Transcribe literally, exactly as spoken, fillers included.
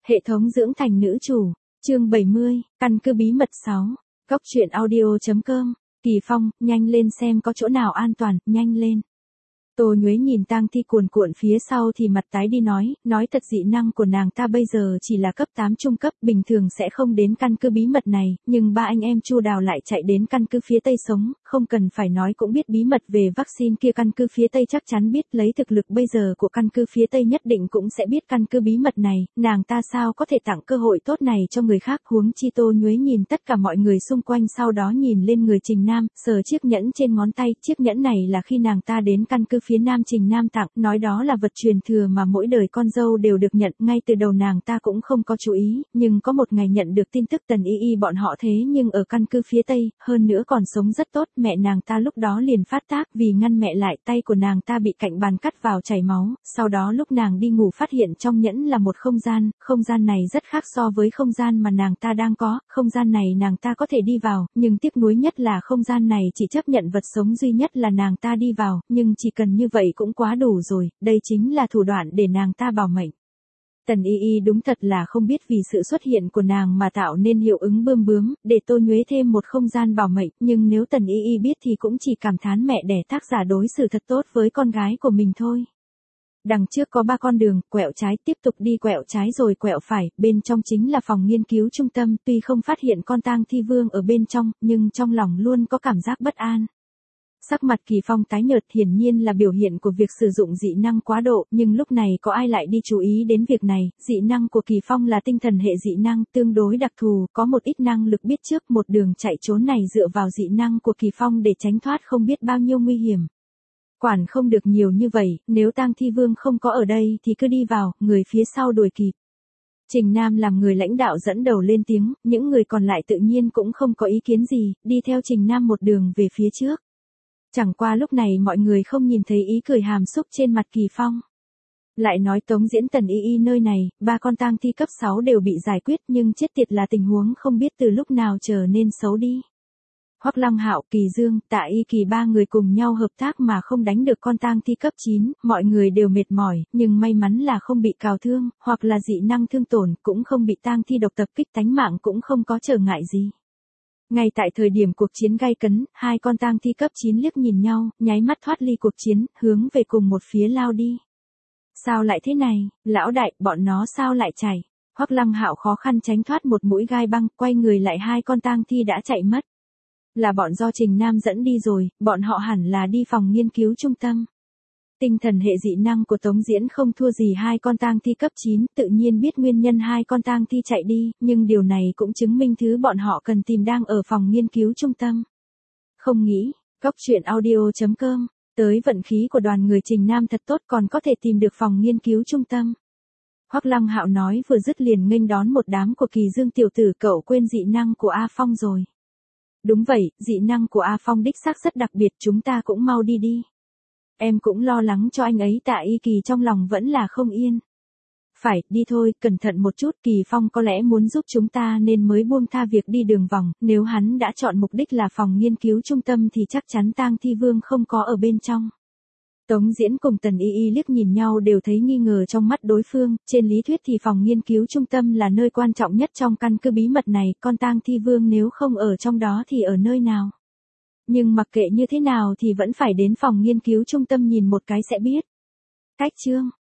Hệ thống dưỡng thành nữ chủ, chương bảy mươi, căn cứ bí mật sáu, góc truyện audio.com, Kỳ Phong, nhanh lên xem có chỗ nào an toàn, nhanh lên. Tô Nhuế nhìn tang thi cuồn cuộn phía sau thì mặt tái đi nói, nói thật dị năng của nàng ta bây giờ chỉ là cấp tám trung cấp, bình thường sẽ không đến căn cứ bí mật này, nhưng ba anh em Chu Đào lại chạy đến căn cứ phía Tây sống, không cần phải nói cũng biết bí mật về vaccine kia, căn cứ phía Tây chắc chắn biết, lấy thực lực bây giờ của căn cứ phía Tây nhất định cũng sẽ biết căn cứ bí mật này, nàng ta sao có thể tặng cơ hội tốt này cho người khác, huống chi. Tô Nhuế nhìn tất cả mọi người xung quanh, sau đó nhìn lên người Trình Nam, sờ chiếc nhẫn trên ngón tay, chiếc nhẫn này là khi nàng ta đến căn cứ phía Nam Trình Nam tặng, nói đó là vật truyền thừa mà mỗi đời con dâu đều được nhận, ngay từ đầu nàng ta cũng không có chú ý, nhưng có một ngày nhận được tin tức Tần Y Y bọn họ thế nhưng ở căn cứ phía Tây, hơn nữa còn sống rất tốt, mẹ nàng ta lúc đó liền phát tác, vì ngăn mẹ lại, tay của nàng ta bị cạnh bàn cắt vào chảy máu, sau đó lúc nàng đi ngủ phát hiện trong nhẫn là một không gian, không gian này rất khác so với không gian mà nàng ta đang có, không gian này nàng ta có thể đi vào, nhưng tiếc nuối nhất là không gian này chỉ chấp nhận vật sống duy nhất là nàng ta đi vào, nhưng chỉ cần như vậy cũng quá đủ rồi, đây chính là thủ đoạn để nàng ta bảo mệnh. Tần Y Y đúng thật là không biết vì sự xuất hiện của nàng mà tạo nên hiệu ứng bươm bướm, để Tô Nhuế thêm một không gian bảo mệnh, nhưng nếu Tần Y Y biết thì cũng chỉ cảm thán mẹ đẻ tác giả đối xử thật tốt với con gái của mình thôi. Đằng trước có ba con đường, quẹo trái, tiếp tục đi quẹo trái rồi quẹo phải, bên trong chính là phòng nghiên cứu trung tâm, tuy không phát hiện con tang thi vương ở bên trong, nhưng trong lòng luôn có cảm giác bất an. Sắc mặt Kỳ Phong tái nhợt, hiển nhiên là biểu hiện của việc sử dụng dị năng quá độ, nhưng lúc này có ai lại đi chú ý đến việc này, dị năng của Kỳ Phong là tinh thần hệ dị năng, tương đối đặc thù, có một ít năng lực biết trước, một đường chạy trốn này dựa vào dị năng của Kỳ Phong để tránh thoát không biết bao nhiêu nguy hiểm. Quản không được nhiều như vậy, nếu tang thi vương không có ở đây thì cứ đi vào, người phía sau đuổi kịp. Trình Nam làm người lãnh đạo dẫn đầu lên tiếng, những người còn lại tự nhiên cũng không có ý kiến gì, đi theo Trình Nam một đường về phía trước. Chẳng qua lúc này mọi người không nhìn thấy ý cười hàm xúc trên mặt Kỳ Phong. Lại nói Tống Diễn Tần Y Y nơi này, ba con tang thi cấp sáu đều bị giải quyết, nhưng chết tiệt là tình huống không biết từ lúc nào trở nên xấu đi. Hoắc Lăng Hạo, Kỳ Dương, Tạ Y Kỳ ba người cùng nhau hợp tác mà không đánh được con tang thi cấp chín, mọi người đều mệt mỏi, nhưng may mắn là không bị cào thương, hoặc là dị năng thương tổn, cũng không bị tang thi độc tập kích, tánh mạng cũng không có trở ngại gì. Ngay tại thời điểm cuộc chiến gay cấn, hai con tang thi cấp chín liếc nhìn nhau, nháy mắt thoát ly cuộc chiến, hướng về cùng một phía lao đi. Sao lại thế này, lão đại, bọn nó sao lại chạy? Hoắc Lăng Hạo khó khăn tránh thoát một mũi gai băng, quay người lại hai con tang thi đã chạy mất. Là bọn do Trình Nam dẫn đi rồi, bọn họ hẳn là đi phòng nghiên cứu trung tâm. Tinh thần hệ dị năng của Tống Diễn không thua gì hai con tang thi cấp chín, tự nhiên biết nguyên nhân hai con tang thi chạy đi, nhưng điều này cũng chứng minh thứ bọn họ cần tìm đang ở phòng nghiên cứu trung tâm. Không nghĩ, góc truyện audio.com, tới vận khí của đoàn người Trình Nam thật tốt còn có thể tìm được phòng nghiên cứu trung tâm. Hoắc Lăng Hạo nói vừa dứt liền nghênh đón một đám của Kỳ Dương tiểu tử, cậu quên dị năng của A Phong rồi. Đúng vậy, dị năng của A Phong đích xác rất đặc biệt, chúng ta cũng mau đi đi. Em cũng lo lắng cho anh ấy. Tạ Y Kỳ trong lòng vẫn là không yên. Phải, đi thôi, cẩn thận một chút, Kỳ Phong có lẽ muốn giúp chúng ta nên mới buông tha việc đi đường vòng, nếu hắn đã chọn mục đích là phòng nghiên cứu trung tâm thì chắc chắn tang thi vương không có ở bên trong. Tống Diễn cùng Tần Y Y liếc nhìn nhau đều thấy nghi ngờ trong mắt đối phương, trên lý thuyết thì phòng nghiên cứu trung tâm là nơi quan trọng nhất trong căn cứ bí mật này, con tang thi vương nếu không ở trong đó thì ở nơi nào? Nhưng mặc kệ như thế nào thì vẫn phải đến phòng nghiên cứu trung tâm nhìn một cái sẽ biết. Cách chương